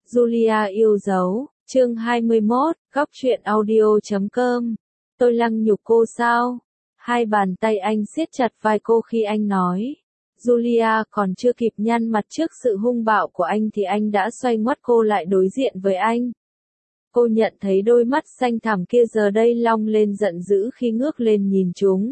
Julia yêu dấu, chương 21, góc truyện audio.com. Tôi lăng nhục cô sao? Hai bàn tay anh siết chặt vai cô khi anh nói. Julia còn chưa kịp nhăn mặt trước sự hung bạo của anh thì anh đã xoay ngoắt cô lại đối diện với anh. Cô nhận thấy đôi mắt xanh thẳm kia giờ đây long lên giận dữ khi ngước lên nhìn chúng.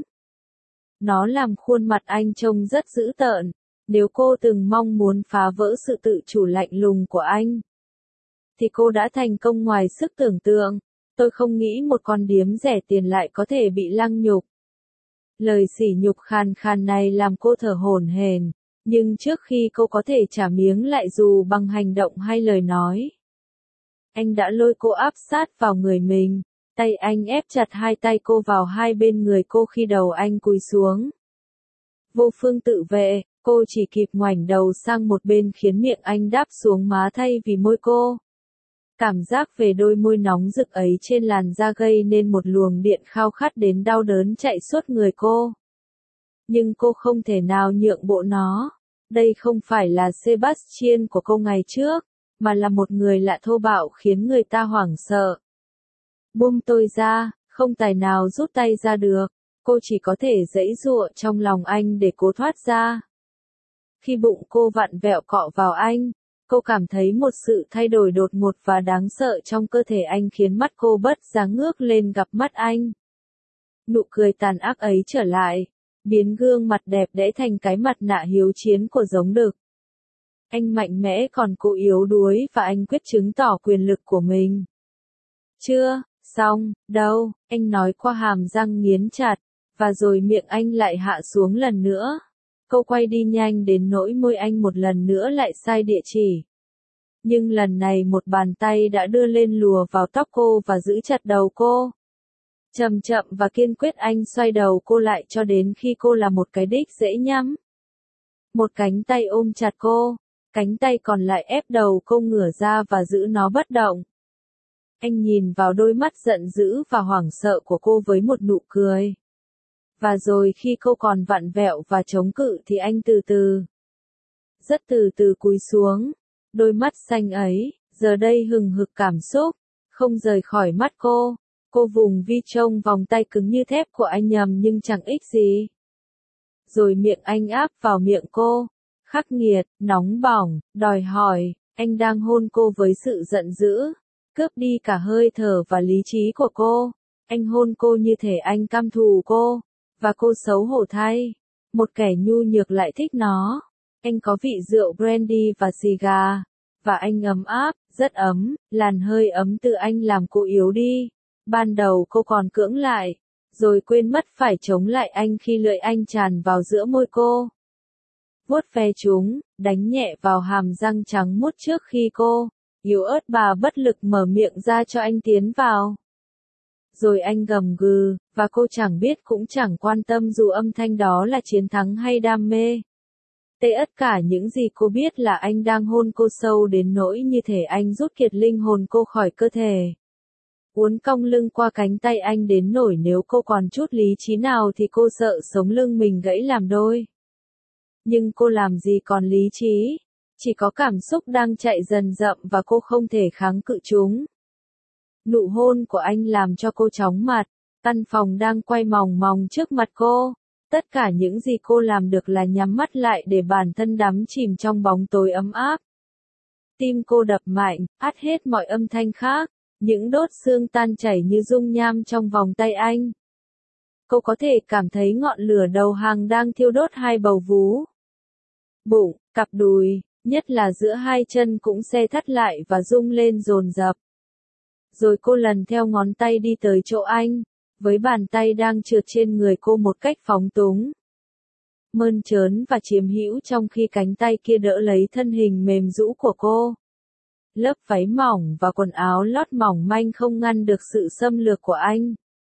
Nó làm khuôn mặt anh trông rất dữ tợn. Nếu cô từng mong muốn phá vỡ sự tự chủ lạnh lùng của anh, thì cô đã thành công ngoài sức tưởng tượng. Tôi không nghĩ một con điếm rẻ tiền lại có thể bị lăng nhục. Lời sỉ nhục khàn khàn này làm cô thở hổn hển, nhưng trước khi cô có thể trả miếng lại dù bằng hành động hay lời nói, anh đã lôi cô áp sát vào người mình, tay anh ép chặt hai tay cô vào hai bên người cô khi đầu anh cúi xuống. Vô phương tự vệ, cô chỉ kịp ngoảnh đầu sang một bên khiến miệng anh đáp xuống má thay vì môi cô. Cảm giác về đôi môi nóng rực ấy trên làn da gây nên một luồng điện khao khát đến đau đớn chạy suốt người cô. Nhưng cô không thể nào nhượng bộ nó. Đây không phải là Sebastian của cô ngày trước, mà là một người lạ thô bạo khiến người ta hoảng sợ. Buông tôi ra, không tài nào rút tay ra được, cô chỉ có thể giãy giụa trong lòng anh để cố thoát ra. Khi bụng cô vặn vẹo cọ vào anh, cô cảm thấy một sự thay đổi đột ngột và đáng sợ trong cơ thể anh khiến mắt cô bất giác ngước lên gặp mắt anh. Nụ cười tàn ác ấy trở lại, biến gương mặt đẹp đẽ thành cái mặt nạ hiếu chiến của giống đực. Anh mạnh mẽ còn cô yếu đuối và anh quyết chứng tỏ quyền lực của mình. Chưa, xong, đâu, anh nói qua hàm răng nghiến chặt, và rồi miệng anh lại hạ xuống lần nữa. Cô quay đi nhanh đến nỗi môi anh một lần nữa lại sai địa chỉ. Nhưng lần này một bàn tay đã đưa lên lùa vào tóc cô và giữ chặt đầu cô. Chậm chậm và kiên quyết anh xoay đầu cô lại cho đến khi cô là một cái đích dễ nhắm. Một cánh tay ôm chặt cô, cánh tay còn lại ép đầu cô ngửa ra và giữ nó bất động. Anh nhìn vào đôi mắt giận dữ và hoảng sợ của cô với một nụ cười. Và rồi khi cô còn vặn vẹo và chống cự thì anh từ từ, rất từ từ cúi xuống. Đôi mắt xanh ấy, giờ đây hừng hực cảm xúc, không rời khỏi mắt cô. Cô vùng vi trông vòng tay cứng như thép của anh nhầm nhưng chẳng ích gì. Rồi miệng anh áp vào miệng cô, khắc nghiệt, nóng bỏng, đòi hỏi. Anh đang hôn cô với sự giận dữ, cướp đi cả hơi thở và lý trí của cô. Anh hôn cô như thể anh căm thù cô. Và cô xấu hổ thay, một kẻ nhu nhược lại thích nó. Anh có vị rượu brandy và xì gà, và anh ấm áp, rất ấm, làn hơi ấm từ anh làm cô yếu đi. Ban đầu cô còn cưỡng lại, rồi quên mất phải chống lại anh khi lưỡi anh tràn vào giữa môi cô. Vuốt ve chúng, đánh nhẹ vào hàm răng trắng muốt trước khi cô, yếu ớt bà bất lực mở miệng ra cho anh tiến vào. Rồi anh gầm gừ, và cô chẳng biết cũng chẳng quan tâm dù âm thanh đó là chiến thắng hay đam mê. Tất cả những gì cô biết là anh đang hôn cô sâu đến nỗi như thể anh rút kiệt linh hồn cô khỏi cơ thể. Uốn cong lưng qua cánh tay anh đến nỗi nếu cô còn chút lý trí nào thì cô sợ sống lưng mình gãy làm đôi. Nhưng cô làm gì còn lý trí, chỉ có cảm xúc đang chạy dần dậm và cô không thể kháng cự chúng. Nụ hôn của anh làm cho cô chóng mặt, căn phòng đang quay mòng mòng trước mặt cô. Tất cả những gì cô làm được là nhắm mắt lại để bản thân đắm chìm trong bóng tối ấm áp. Tim cô đập mạnh, át hết mọi âm thanh khác, những đốt xương tan chảy như dung nham trong vòng tay anh. Cô có thể cảm thấy ngọn lửa đầu hàng đang thiêu đốt hai bầu vú. Bụng, cặp đùi, nhất là giữa hai chân cũng se thắt lại và rung lên dồn dập. Rồi cô lần theo ngón tay đi tới chỗ anh, với bàn tay đang trượt trên người cô một cách phóng túng. Mơn trớn và chiếm hữu trong khi cánh tay kia đỡ lấy thân hình mềm rũ của cô. Lớp váy mỏng và quần áo lót mỏng manh không ngăn được sự xâm lược của anh.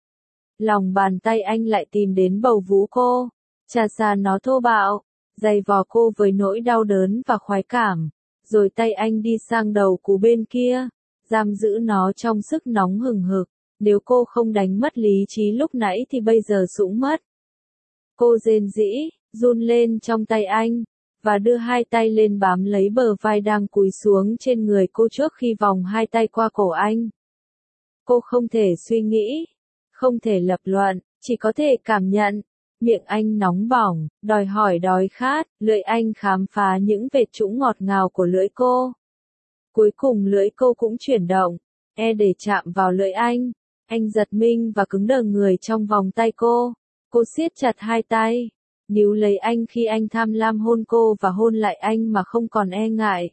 Lòng bàn tay anh lại tìm đến bầu vú cô, chà xà nó thô bạo, giày vò cô với nỗi đau đớn và khoái cảm. Rồi tay anh đi sang đầu cú bên kia, giam giữ nó trong sức nóng hừng hực. Nếu cô không đánh mất lý trí lúc nãy thì bây giờ sũng mất. Cô rên rỉ, run lên trong tay anh, và đưa hai tay lên bám lấy bờ vai đang cúi xuống trên người cô trước khi vòng hai tay qua cổ anh. Cô không thể suy nghĩ, không thể lập luận, chỉ có thể cảm nhận. Miệng anh nóng bỏng, đòi hỏi đói khát, lưỡi anh khám phá những vệt trũng ngọt ngào của lưỡi cô. Cuối cùng lưỡi cô cũng chuyển động, để chạm vào lưỡi anh. Anh giật mình và cứng đờ người trong vòng tay cô. Cô siết chặt hai tay, níu lấy anh khi anh tham lam hôn cô và hôn lại anh mà không còn e ngại.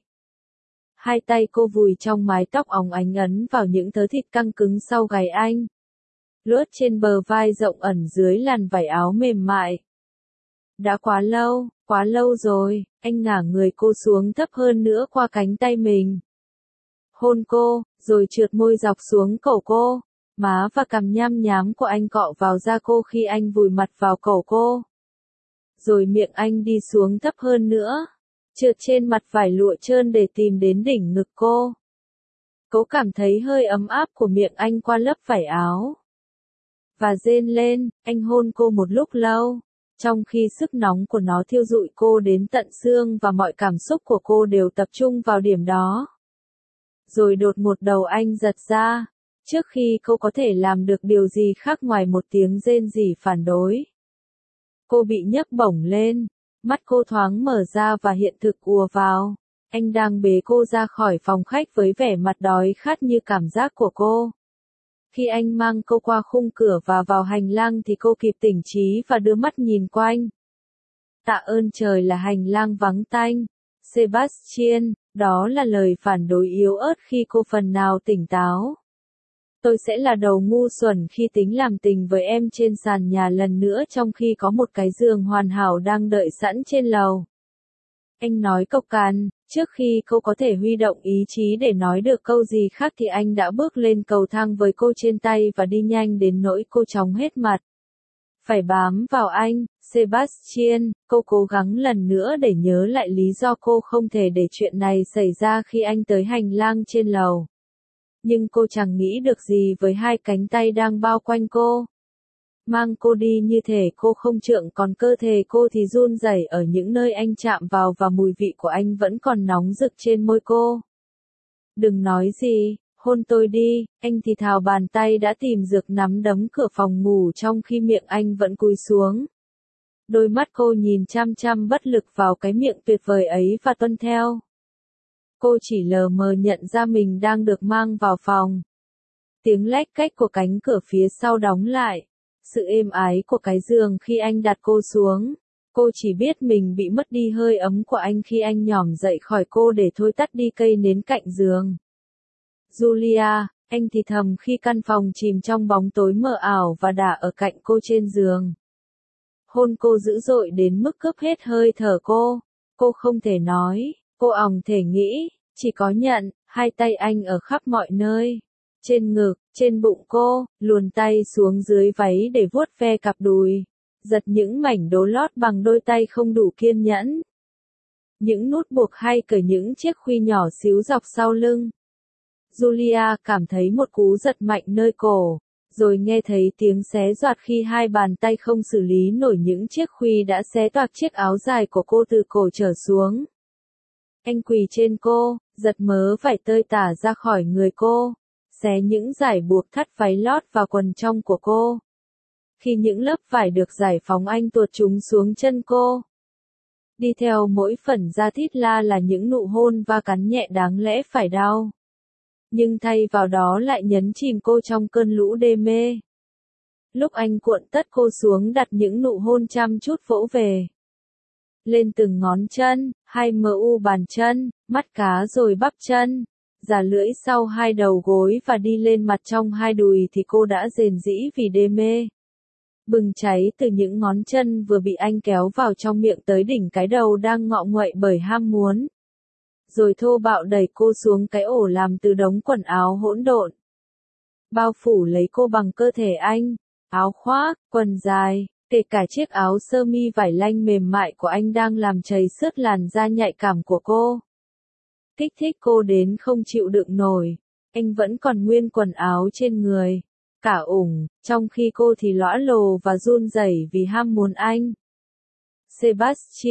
Hai tay cô vùi trong mái tóc óng ánh ấn vào những thớ thịt căng cứng sau gáy anh. Lướt trên bờ vai rộng ẩn dưới làn vải áo mềm mại. Đã quá lâu rồi, anh ngả người cô xuống thấp hơn nữa qua cánh tay mình. Hôn cô, rồi trượt môi dọc xuống cổ cô. Má và cằm nham nhám của anh cọ vào da cô khi anh vùi mặt vào cổ cô. Rồi miệng anh đi xuống thấp hơn nữa, trượt trên mặt vải lụa trơn để tìm đến đỉnh ngực cô. Cô cảm thấy hơi ấm áp của miệng anh qua lớp vải áo. Và rên lên, anh hôn cô một lúc lâu, trong khi sức nóng của nó thiêu rụi cô đến tận xương và mọi cảm xúc của cô đều tập trung vào điểm đó. Rồi đột ngột đầu anh giật ra, trước khi cô có thể làm được điều gì khác ngoài một tiếng rên rỉ phản đối. Cô bị nhấc bổng lên, mắt cô thoáng mở ra và hiện thực ùa vào. Anh đang bế cô ra khỏi phòng khách với vẻ mặt đói khát như cảm giác của cô. Khi anh mang cô qua khung cửa và vào hành lang thì cô kịp tỉnh trí và đưa mắt nhìn quanh. Tạ ơn trời là hành lang vắng tanh. Sebastian, đó là lời phản đối yếu ớt khi cô phần nào tỉnh táo. Tôi sẽ là đầu ngu xuẩn khi tính làm tình với em trên sàn nhà lần nữa trong khi có một cái giường hoàn hảo đang đợi sẵn trên lầu. Anh nói cộc cằn, trước khi cô có thể huy động ý chí để nói được câu gì khác thì anh đã bước lên cầu thang với cô trên tay và đi nhanh đến nỗi cô chóng hết mặt. Phải bám vào anh, Sebastian, cô cố gắng lần nữa để nhớ lại lý do cô không thể để chuyện này xảy ra khi anh tới hành lang trên lầu. Nhưng cô chẳng nghĩ được gì với hai cánh tay đang bao quanh cô. Mang cô đi như thể cô không trượng còn cơ thể cô thì run rẩy ở những nơi anh chạm vào và mùi vị của anh vẫn còn nóng rực trên môi cô. Đừng nói gì, hôn tôi đi, anh thì thào bàn tay đã tìm dược nắm đấm cửa phòng ngủ trong khi miệng anh vẫn cúi xuống. Đôi mắt cô nhìn chăm chăm bất lực vào cái miệng tuyệt vời ấy và tuân theo. Cô chỉ lờ mờ nhận ra mình đang được mang vào phòng. Tiếng lách cách của cánh cửa phía sau đóng lại. Sự êm ái của cái giường khi anh đặt cô xuống. Cô chỉ biết mình bị mất đi hơi ấm của anh khi anh nhỏm dậy khỏi cô để thôi tắt đi cây nến cạnh giường. Julia, anh thì thầm khi căn phòng chìm trong bóng tối mờ ảo và đã ở cạnh cô trên giường. Hôn cô dữ dội đến mức cướp hết hơi thở cô. Cô không thể nói, cô òng thể nghĩ, chỉ có nhận, hai tay anh ở khắp mọi nơi. Trên ngực, trên bụng cô, luồn tay xuống dưới váy để vuốt ve cặp đùi. Giật những mảnh đố lót bằng đôi tay không đủ kiên nhẫn. Những nút buộc hay cởi những chiếc khuy nhỏ xíu dọc sau lưng. Julia cảm thấy một cú giật mạnh nơi cổ, rồi nghe thấy tiếng xé giọt khi hai bàn tay không xử lý nổi những chiếc khuy đã xé toạc chiếc áo dài của cô từ cổ trở xuống. Anh quỳ trên cô, giật mớ vải tơi tả ra khỏi người cô, xé những dải buộc thắt váy lót và quần trong của cô. Khi những lớp vải được giải phóng anh tuột chúng xuống chân cô. Đi theo mỗi phần da thịt là những nụ hôn và cắn nhẹ đáng lẽ phải đau. Nhưng thay vào đó lại nhấn chìm cô trong cơn lũ đê mê. Lúc anh cuộn tất cô xuống đặt những nụ hôn chăm chút vỗ về. Lên từng ngón chân, hai mu bàn chân, mắt cá rồi bắp chân, giả lưỡi sau hai đầu gối và đi lên mặt trong hai đùi thì cô đã rền rĩ vì đê mê. Bừng cháy từ những ngón chân vừa bị anh kéo vào trong miệng tới đỉnh cái đầu đang ngọ nguậy bởi ham muốn. Rồi thô bạo đẩy cô xuống cái ổ làm từ đống quần áo hỗn độn. Bao phủ lấy cô bằng cơ thể anh, áo khoác, quần dài, kể cả chiếc áo sơ mi vải lanh mềm mại của anh đang làm chảy xước làn da nhạy cảm của cô. Kích thích cô đến không chịu đựng nổi, anh vẫn còn nguyên quần áo trên người, cả ủng, trong khi cô thì lõa lồ và run rẩy vì ham muốn anh. Sebastian,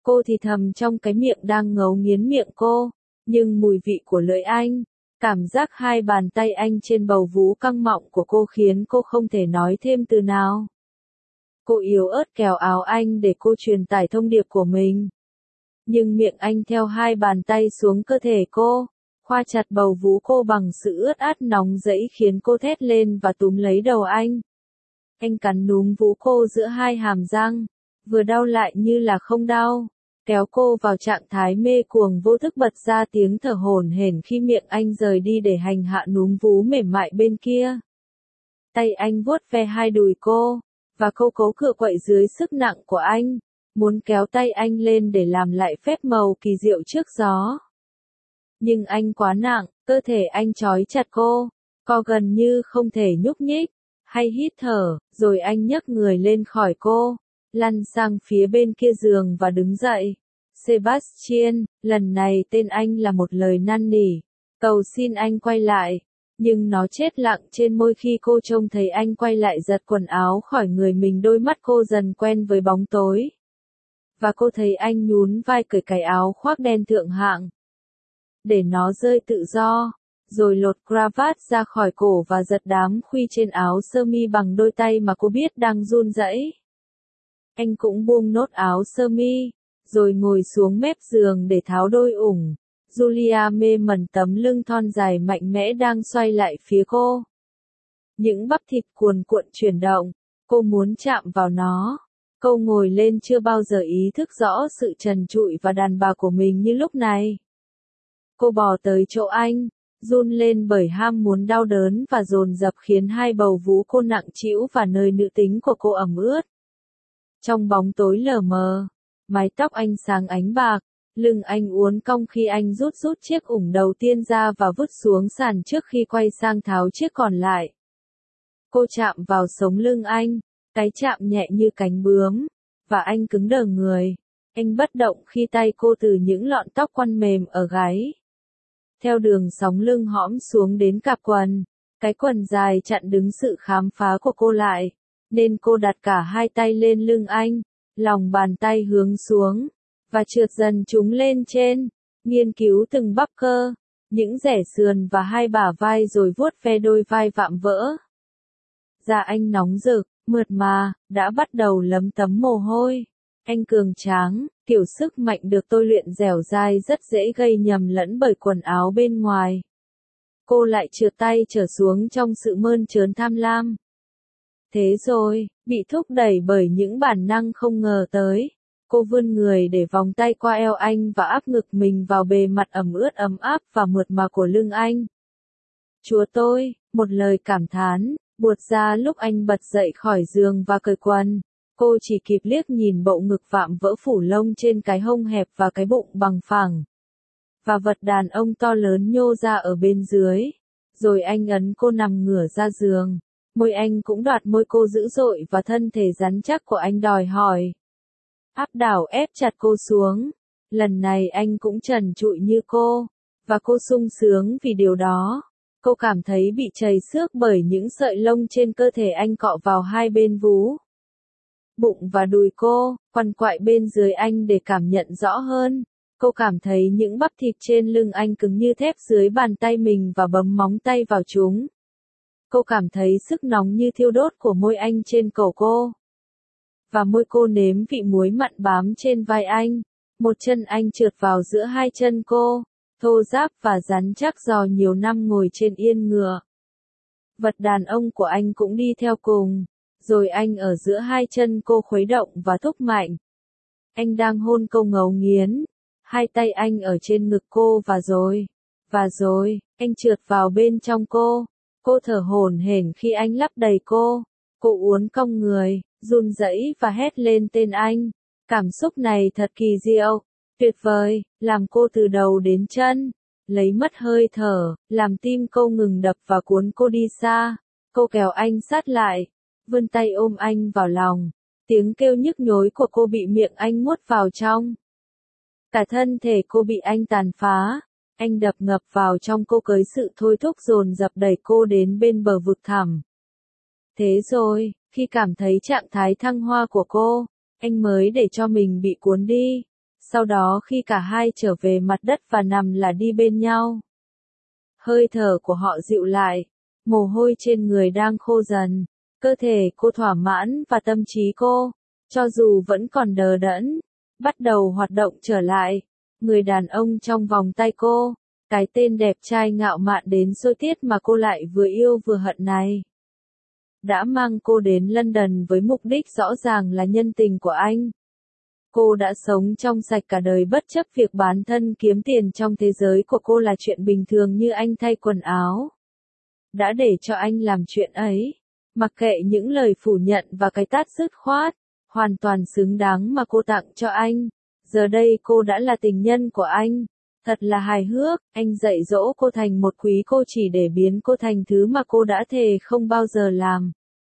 Cô thì thầm trong cái miệng đang ngấu nghiến miệng cô, nhưng mùi vị của lưỡi anh, cảm giác hai bàn tay anh trên bầu vú căng mọng của cô khiến cô không thể nói thêm từ nào. Cô yếu ớt kéo áo anh để cô truyền tải thông điệp của mình. Nhưng miệng anh theo hai bàn tay xuống cơ thể cô, khoa chặt bầu vú cô bằng sự ướt át nóng rẫy khiến cô thét lên và túm lấy đầu anh. Anh cắn núm vú cô giữa hai hàm răng, vừa đau lại như là không đau, kéo cô vào trạng thái mê cuồng vô thức bật ra tiếng thở hổn hển khi miệng anh rời đi để hành hạ núm vú mềm mại bên kia. Tay anh vuốt ve hai đùi cô, và cô cố cựa quậy dưới sức nặng của anh, muốn kéo tay anh lên để làm lại phép màu kỳ diệu trước gió. Nhưng anh quá nặng, cơ thể anh trói chặt cô gần như không thể nhúc nhích, hay hít thở, rồi anh nhấc người lên khỏi cô, lăn sang phía bên kia giường và đứng dậy. Sebastian, lần này tên anh là một lời năn nỉ, cầu xin anh quay lại, nhưng nó chết lặng trên môi khi cô trông thấy anh quay lại giật quần áo khỏi người mình. Đôi mắt cô dần quen với bóng tối. Và cô thấy anh nhún vai cởi cái áo khoác đen thượng hạng, để nó rơi tự do, rồi lột cravat ra khỏi cổ và giật đám khuy trên áo sơ mi bằng đôi tay mà cô biết đang run rẩy. Anh cũng buông nốt áo sơ mi, rồi ngồi xuống mép giường để tháo đôi ủng. Julia mê mẩn tấm lưng thon dài mạnh mẽ đang xoay lại phía cô. Những bắp thịt cuồn cuộn chuyển động, cô muốn chạm vào nó. Cô ngồi lên chưa bao giờ ý thức rõ sự trần trụi và đàn bà của mình như lúc này. Cô bò tới chỗ anh, run lên bởi ham muốn đau đớn và dồn dập khiến hai bầu vú cô nặng trĩu và nơi nữ tính của cô ẩm ướt. Trong bóng tối lờ mờ, mái tóc anh sáng ánh bạc, lưng anh uốn cong khi anh rút chiếc ủng đầu tiên ra và vứt xuống sàn trước khi quay sang tháo chiếc còn lại. Cô chạm vào sống lưng anh, cái chạm nhẹ như cánh bướm, và anh cứng đờ người. Anh bất động khi tay cô từ những lọn tóc quăn mềm ở gáy, theo đường sóng lưng hõm xuống đến cạp quần. Cái quần dài chặn đứng sự khám phá của cô lại, nên cô đặt cả hai tay lên lưng anh, lòng bàn tay hướng xuống, và trượt dần chúng lên trên, nghiên cứu từng bắp cơ, những rẻ sườn và hai bả vai rồi vuốt ve đôi vai vạm vỡ. Da anh nóng rực, mượt mà, đã bắt đầu lấm tấm mồ hôi. Anh cường tráng, kiểu sức mạnh được tôi luyện dẻo dai rất dễ gây nhầm lẫn bởi quần áo bên ngoài. Cô lại trượt tay trở xuống trong sự mơn trớn tham lam. Thế rồi, bị thúc đẩy bởi những bản năng không ngờ tới, cô vươn người để vòng tay qua eo anh và áp ngực mình vào bề mặt ẩm ướt ấm áp và mượt mà của lưng anh. Chúa tôi, một lời cảm thán, buột ra lúc anh bật dậy khỏi giường và cởi quần. Cô chỉ kịp liếc nhìn bộ ngực vạm vỡ phủ lông trên cái hông hẹp và cái bụng bằng phẳng. Và vật đàn ông to lớn nhô ra ở bên dưới. Rồi anh ấn cô nằm ngửa ra giường. Môi anh cũng đoạt môi cô dữ dội và thân thể rắn chắc của anh đòi hỏi. Áp đảo ép chặt cô xuống. Lần này anh cũng trần trụi như cô. Và cô sung sướng vì điều đó. Cô cảm thấy bị trầy xước bởi những sợi lông trên cơ thể anh cọ vào hai bên vú, bụng và đùi cô, quằn quại bên dưới anh để cảm nhận rõ hơn. Cô cảm thấy những bắp thịt trên lưng anh cứng như thép dưới bàn tay mình và bấm móng tay vào chúng. Cô cảm thấy sức nóng như thiêu đốt của môi anh trên cổ cô. Và môi cô nếm vị muối mặn bám trên vai anh. Một chân anh trượt vào giữa hai chân cô, thô ráp và rắn chắc do nhiều năm ngồi trên yên ngựa. Vật đàn ông của anh cũng đi theo cùng. Rồi anh ở giữa hai chân cô khuấy động và thúc mạnh. Anh đang hôn cô ngấu nghiến. Hai tay anh ở trên ngực cô và rồi, anh trượt vào bên trong cô. Cô thở hổn hển khi anh lấp đầy cô. Cô uốn cong người, run rẩy và hét lên tên anh. Cảm xúc này thật kỳ diệu, tuyệt vời, làm cô từ đầu đến chân lấy mất hơi thở, làm tim cô ngừng đập và cuốn cô đi xa. Cô kéo anh sát lại, vươn tay ôm anh vào lòng. Tiếng kêu nhức nhối của cô bị miệng anh nuốt vào trong. Cả thân thể cô bị anh tàn phá. Anh đập ngập vào trong cô với sự thôi thúc dồn dập đẩy cô đến bên bờ vực thẳm. Thế rồi, khi cảm thấy trạng thái thăng hoa của cô, anh mới để cho mình bị cuốn đi. Sau đó khi cả hai trở về mặt đất và nằm là đi bên nhau. Hơi thở của họ dịu lại, mồ hôi trên người đang khô dần, cơ thể cô thỏa mãn và tâm trí cô, cho dù vẫn còn đờ đẫn, bắt đầu hoạt động trở lại. Người đàn ông trong vòng tay cô, cái tên đẹp trai ngạo mạn đến xôi tiết mà cô lại vừa yêu vừa hận này, đã mang cô đến London với mục đích rõ ràng là nhân tình của anh. Cô đã sống trong sạch cả đời bất chấp việc bán thân kiếm tiền, trong thế giới của cô là chuyện bình thường như anh thay quần áo. Đã để cho anh làm chuyện ấy, mặc kệ những lời phủ nhận và cái tát dứt khoát, hoàn toàn xứng đáng mà cô tặng cho anh. Giờ đây cô đã là tình nhân của anh. Thật là hài hước, anh dạy dỗ cô thành một quý cô chỉ để biến cô thành thứ mà cô đã thề không bao giờ làm.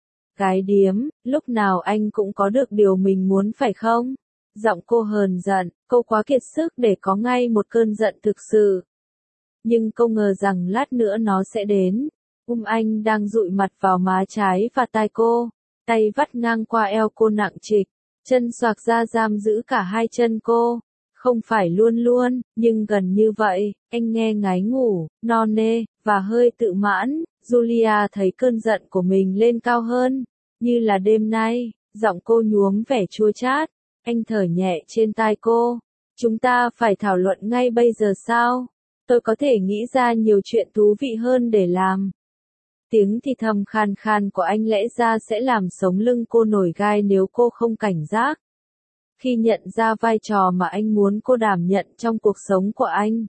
Gái điếm, lúc nào anh cũng có được điều mình muốn phải không? Giọng cô hờn giận, cô quá kiệt sức để có ngay một cơn giận thực sự. Nhưng cô ngờ rằng lát nữa nó sẽ đến. Anh đang dụi mặt vào má trái và tai cô, tay vắt ngang qua eo cô nặng trịch, chân xoạc ra giam giữ cả hai chân cô. Không phải luôn luôn, nhưng gần như vậy. Anh nghe ngái ngủ, no nê, và hơi tự mãn. Julia thấy cơn giận của mình lên cao hơn, như là đêm nay. Giọng cô nhuốm vẻ chua chát. Anh thở nhẹ trên tai cô. Chúng ta phải thảo luận ngay bây giờ sao? Tôi có thể nghĩ ra nhiều chuyện thú vị hơn để làm. Tiếng thì thầm khan khan của anh lẽ ra sẽ làm sống lưng cô nổi gai nếu cô không cảnh giác. Khi nhận ra vai trò mà anh muốn cô đảm nhận trong cuộc sống của anh.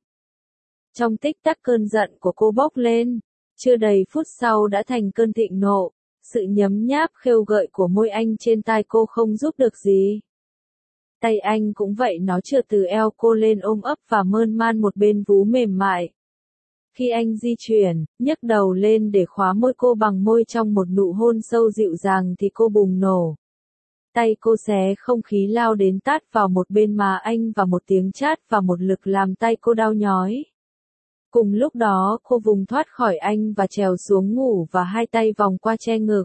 Trong tích tắc cơn giận của cô bốc lên, chưa đầy phút sau đã thành cơn thịnh nộ. Sự nhấm nháp khêu gợi của môi anh trên tai cô không giúp được gì. Tay anh cũng vậy, nó trượt từ eo cô lên ôm ấp và mơn man một bên vú mềm mại. Khi anh di chuyển, nhấc đầu lên để khóa môi cô bằng môi trong một nụ hôn sâu dịu dàng thì cô bùng nổ. Tay cô xé không khí lao đến tát vào một bên má anh và một tiếng chát và một lực làm tay cô đau nhói. Cùng lúc đó cô vùng thoát khỏi anh và trèo xuống ngủ và hai tay vòng qua che ngực.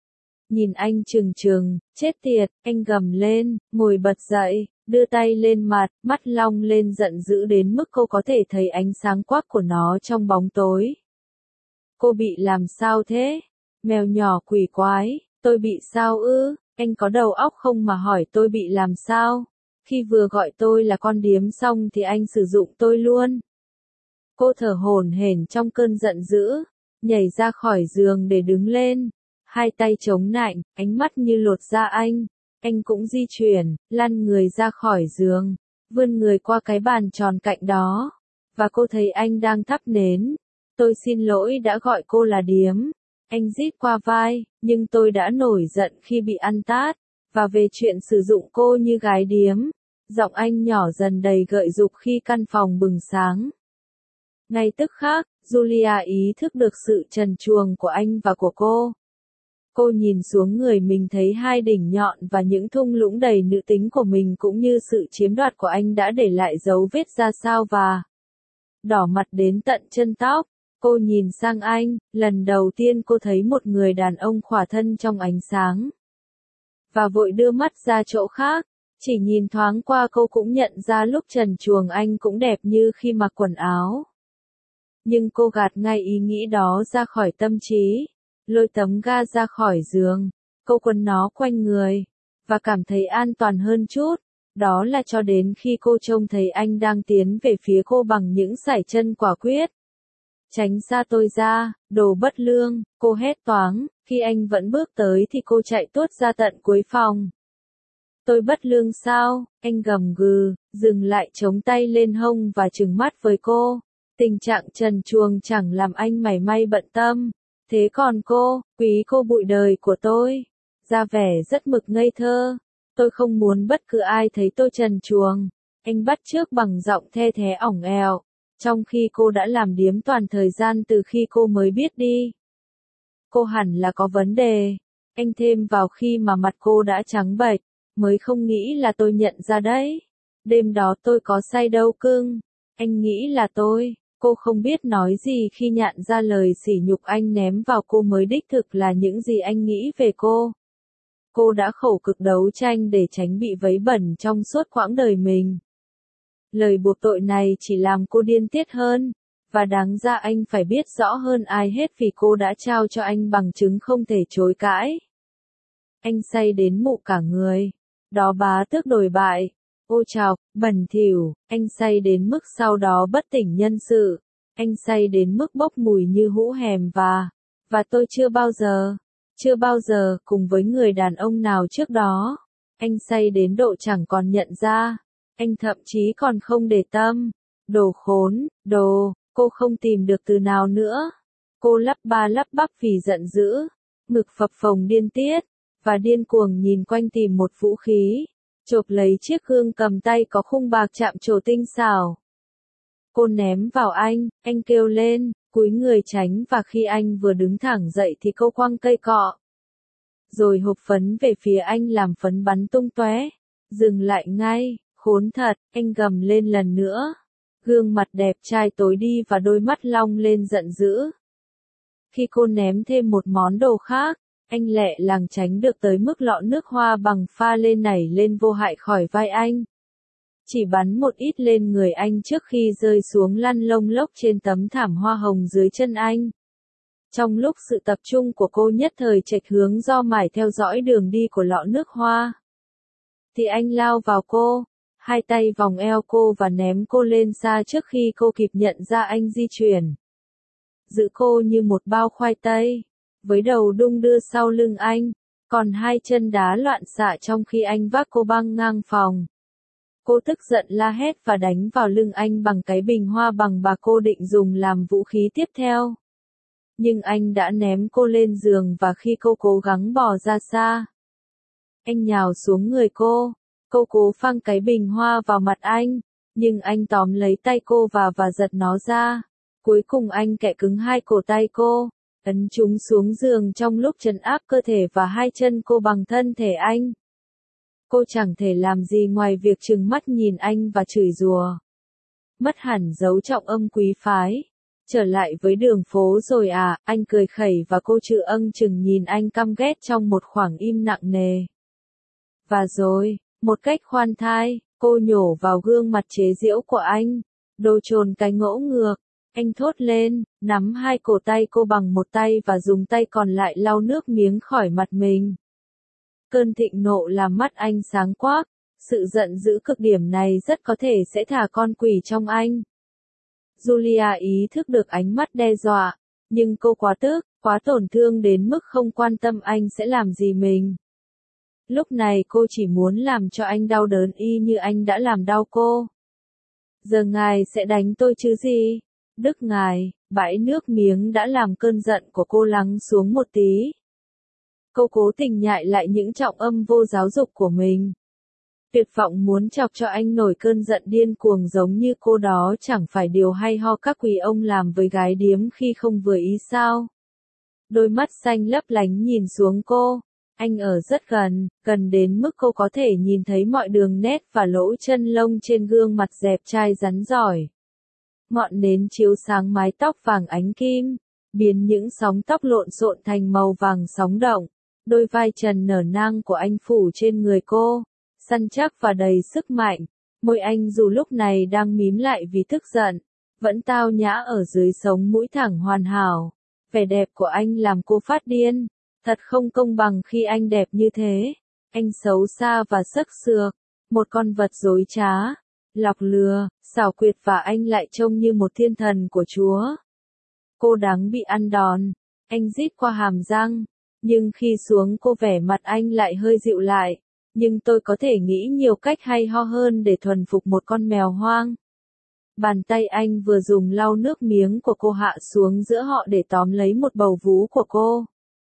Nhìn anh trừng trừng, chết tiệt, anh gầm lên, ngồi bật dậy, đưa tay lên mặt, mắt long lên giận dữ đến mức cô có thể thấy ánh sáng quắc của nó trong bóng tối. Cô bị làm sao thế? Mèo nhỏ quỷ quái, tôi bị sao ư? Anh có đầu óc không mà hỏi tôi bị làm sao? Khi vừa gọi tôi là con điếm xong thì anh sử dụng tôi luôn. Cô thở hổn hển trong cơn giận dữ, nhảy ra khỏi giường để đứng lên. Hai tay chống nạnh, ánh mắt như lột da anh. Anh cũng di chuyển, lăn người ra khỏi giường, vươn người qua cái bàn tròn cạnh đó. Và cô thấy anh đang thắp nến. Tôi xin lỗi đã gọi cô là điếm. Anh rít qua vai, nhưng tôi đã nổi giận khi bị ăn tát. Và về chuyện sử dụng cô như gái điếm. Giọng anh nhỏ dần đầy gợi dục khi căn phòng bừng sáng. Ngay tức khắc, Julia ý thức được sự trần truồng của anh và của cô. Cô nhìn xuống người mình thấy hai đỉnh nhọn và những thung lũng đầy nữ tính của mình cũng như sự chiếm đoạt của anh đã để lại dấu vết ra sao và đỏ mặt đến tận chân tóc. Cô nhìn sang anh, lần đầu tiên cô thấy một người đàn ông khỏa thân trong ánh sáng. Và vội đưa mắt ra chỗ khác, chỉ nhìn thoáng qua cô cũng nhận ra lúc trần truồng anh cũng đẹp như khi mặc quần áo. Nhưng cô gạt ngay ý nghĩ đó ra khỏi tâm trí. Lôi tấm ga ra khỏi giường, cô quấn nó quanh người, và cảm thấy an toàn hơn chút. Đó là cho đến khi cô trông thấy anh đang tiến về phía cô bằng những sải chân quả quyết. Tránh xa tôi ra, đồ bất lương, cô hét toáng. Khi anh vẫn bước tới thì cô chạy tuốt ra tận cuối phòng. Tôi bất lương sao? Anh gầm gừ, dừng lại chống tay lên hông và trừng mắt với cô. Tình trạng trần truồng chẳng làm anh mảy may bận tâm. Thế còn cô, quý cô bụi đời của tôi, ra vẻ rất mực ngây thơ. Tôi không muốn bất cứ ai thấy tôi trần truồng. Anh bắt chước bằng giọng the thé ỏng ẻo, trong khi cô đã làm điếm toàn thời gian từ khi cô mới biết đi. Cô hẳn là có vấn đề. Anh thêm vào khi mà mặt cô đã trắng bệch, mới không nghĩ là tôi nhận ra đấy. Đêm đó tôi có say đâu cưng. Anh nghĩ là tôi. Cô không biết nói gì khi nhận ra lời sỉ nhục anh ném vào cô mới đích thực là những gì anh nghĩ về cô. Cô đã khổ cực đấu tranh để tránh bị vấy bẩn trong suốt quãng đời mình. Lời buộc tội này chỉ làm cô điên tiết hơn, và đáng ra anh phải biết rõ hơn ai hết vì cô đã trao cho anh bằng chứng không thể chối cãi. Anh say đến mụ cả người. Đó bá tước đồi bại. Ô chọc, bẩn thỉu, anh say đến mức sau đó bất tỉnh nhân sự. Anh say đến mức bốc mùi như hũ hèm và tôi chưa bao giờ cùng với người đàn ông nào trước đó. Anh say đến độ chẳng còn nhận ra. Anh thậm chí còn không để tâm. Đồ khốn, cô không tìm được từ nào nữa. Cô lắp ba lắp bắp vì giận dữ, ngực phập phồng điên tiết, và điên cuồng nhìn quanh tìm một vũ khí, chộp lấy chiếc gương cầm tay có khung bạc chạm trổ tinh xảo. Cô ném vào anh kêu lên, cúi người tránh và khi anh vừa đứng thẳng dậy thì cô quăng cây cọ. Rồi hộp phấn về phía anh làm phấn bắn tung tóe. Dừng lại ngay, khốn thật, anh gầm lên lần nữa. Gương mặt đẹp trai tối đi và đôi mắt long lên giận dữ. Khi cô ném thêm một món đồ khác, anh lẹ làng tránh được tới mức lọ nước hoa bằng pha lê nảy lên vô hại khỏi vai anh. Chỉ bắn một ít lên người anh trước khi rơi xuống lăn lông lốc trên tấm thảm hoa hồng dưới chân anh. Trong lúc sự tập trung của cô nhất thời chệch hướng do mải theo dõi đường đi của lọ nước hoa, thì anh lao vào cô, hai tay vòng eo cô và ném cô lên xa trước khi cô kịp nhận ra anh di chuyển. Giữ cô như một bao khoai tây, với đầu đung đưa sau lưng anh, còn hai chân đá loạn xạ trong khi anh vác cô băng ngang phòng. Cô tức giận la hét và đánh vào lưng anh bằng cái bình hoa bằng bạc cô định dùng làm vũ khí tiếp theo. Nhưng anh đã ném cô lên giường và khi cô cố gắng bò ra xa, anh nhào xuống người cô. Cô cố phang cái bình hoa vào mặt anh, nhưng anh tóm lấy tay cô và giật nó ra. Cuối cùng anh kẽ cứng hai cổ tay cô, ấn chúng xuống giường trong lúc trấn áp cơ thể và hai chân cô bằng thân thể anh. Cô chẳng thể làm gì ngoài việc trừng mắt nhìn anh và chửi rủa. Mất hẳn dấu trọng âm quý phái. Trở lại với đường phố rồi à, anh cười khẩy và cô chừng nhìn anh căm ghét trong một khoảng im nặng nề. Và rồi, một cách khoan thai, cô nhổ vào gương mặt chế giễu của anh. Đồ trồn cái ngỗ ngược. Anh thốt lên, nắm hai cổ tay cô bằng một tay và dùng tay còn lại lau nước miếng khỏi mặt mình. Cơn thịnh nộ làm mắt anh sáng quắc. Sự giận dữ cực điểm này rất có thể sẽ thả con quỷ trong anh. Julia ý thức được ánh mắt đe dọa, nhưng cô quá tức, quá tổn thương đến mức không quan tâm anh sẽ làm gì mình. Lúc này cô chỉ muốn làm cho anh đau đớn y như anh đã làm đau cô. Giờ ngài sẽ đánh tôi chứ gì? Đức ngài, bãi nước miếng đã làm cơn giận của cô lắng xuống một tí. Cô cố tình nhại lại những trọng âm vô giáo dục của mình. Tuyệt vọng muốn chọc cho anh nổi cơn giận điên cuồng giống như cô đó chẳng phải điều hay ho các quý ông làm với gái điếm khi không vừa ý sao. Đôi mắt xanh lấp lánh nhìn xuống cô. Anh ở rất gần đến mức cô có thể nhìn thấy mọi đường nét và lỗ chân lông trên gương mặt dẹp trai rắn giỏi. Ngọn nến chiếu sáng mái tóc vàng ánh kim, biến những sóng tóc lộn xộn thành màu vàng sóng động. Đôi vai trần nở nang của anh phủ trên người cô, săn chắc và đầy sức mạnh. Môi anh dù lúc này đang mím lại vì tức giận, vẫn tao nhã ở dưới sống mũi thẳng hoàn hảo. Vẻ đẹp của anh làm cô phát điên. Thật không công bằng khi anh đẹp như thế. Anh xấu xa và sắc sược, một con vật dối trá, lọc lừa, xảo quyệt và anh lại trông như một thiên thần của Chúa. Cô đáng bị ăn đòn. Anh rít qua hàm răng, nhưng khi xuống cô vẻ mặt anh lại hơi dịu lại. Nhưng tôi có thể nghĩ nhiều cách hay ho hơn để thuần phục một con mèo hoang. Bàn tay anh vừa dùng lau nước miếng của cô hạ xuống giữa họ để tóm lấy một bầu vú của cô.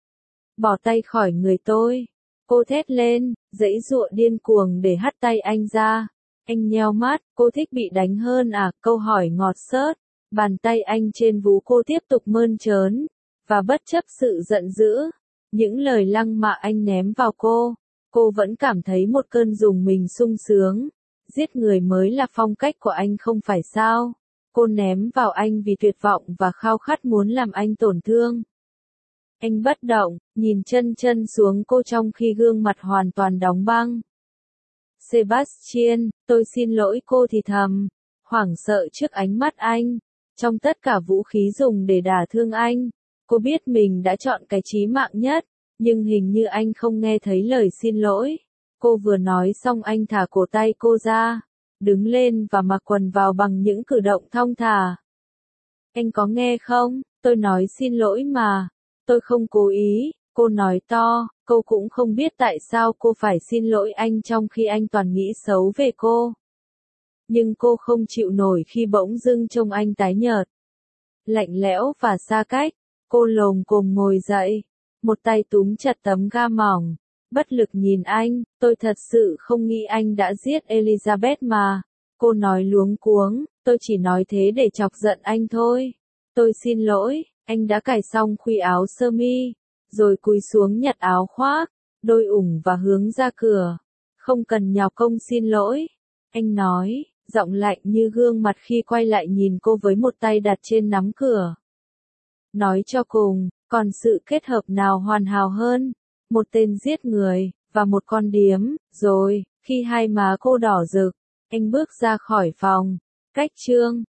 Bỏ tay khỏi người tôi. Cô thét lên, giãy giụa điên cuồng để hất tay anh ra. Anh nheo mắt, cô thích bị đánh hơn à? Câu hỏi ngọt xớt. Bàn tay anh trên vú cô tiếp tục mơn trớn. Và bất chấp sự giận dữ, những lời lăng mạ anh ném vào cô vẫn cảm thấy một cơn rùng mình sung sướng. Giết người mới là phong cách của anh không phải sao? Cô ném vào anh vì tuyệt vọng và khao khát muốn làm anh tổn thương. Anh bất động, nhìn chân xuống cô trong khi gương mặt hoàn toàn đóng băng. Sebastian, tôi xin lỗi cô thì thầm. hoảng sợ trước ánh mắt anh. Trong tất cả vũ khí dùng để đả thương anh, cô biết mình đã chọn cái chí mạng nhất, nhưng hình như anh không nghe thấy lời xin lỗi. Cô vừa nói xong anh thả cổ tay cô ra, đứng lên và mặc quần vào bằng những cử động thong thả. Anh có nghe không? Tôi nói xin lỗi mà. Tôi không cố ý, cô nói to. Cô cũng không biết tại sao cô phải xin lỗi anh trong khi anh toàn nghĩ xấu về cô. Nhưng cô không chịu nổi khi bỗng dưng trông anh tái nhợt, lạnh lẽo và xa cách. Cô lồm cồm ngồi dậy, một tay túm chặt tấm ga mỏng, bất lực nhìn anh. Tôi thật sự không nghĩ anh đã giết Elizabeth mà. Cô nói luống cuống, tôi chỉ nói thế để chọc giận anh thôi. Tôi xin lỗi. Anh đã cài xong khuy áo sơ mi, rồi cúi xuống nhặt áo khoác, đôi ủng và hướng ra cửa. Không cần nhọc công xin lỗi, anh nói, giọng lạnh như gương mặt khi quay lại nhìn cô với một tay đặt trên nắm cửa. Nói cho cùng, còn sự kết hợp nào hoàn hảo hơn? Một tên giết người, và một con điếm. Rồi, khi hai má cô đỏ rực, anh bước ra khỏi phòng. Cách chương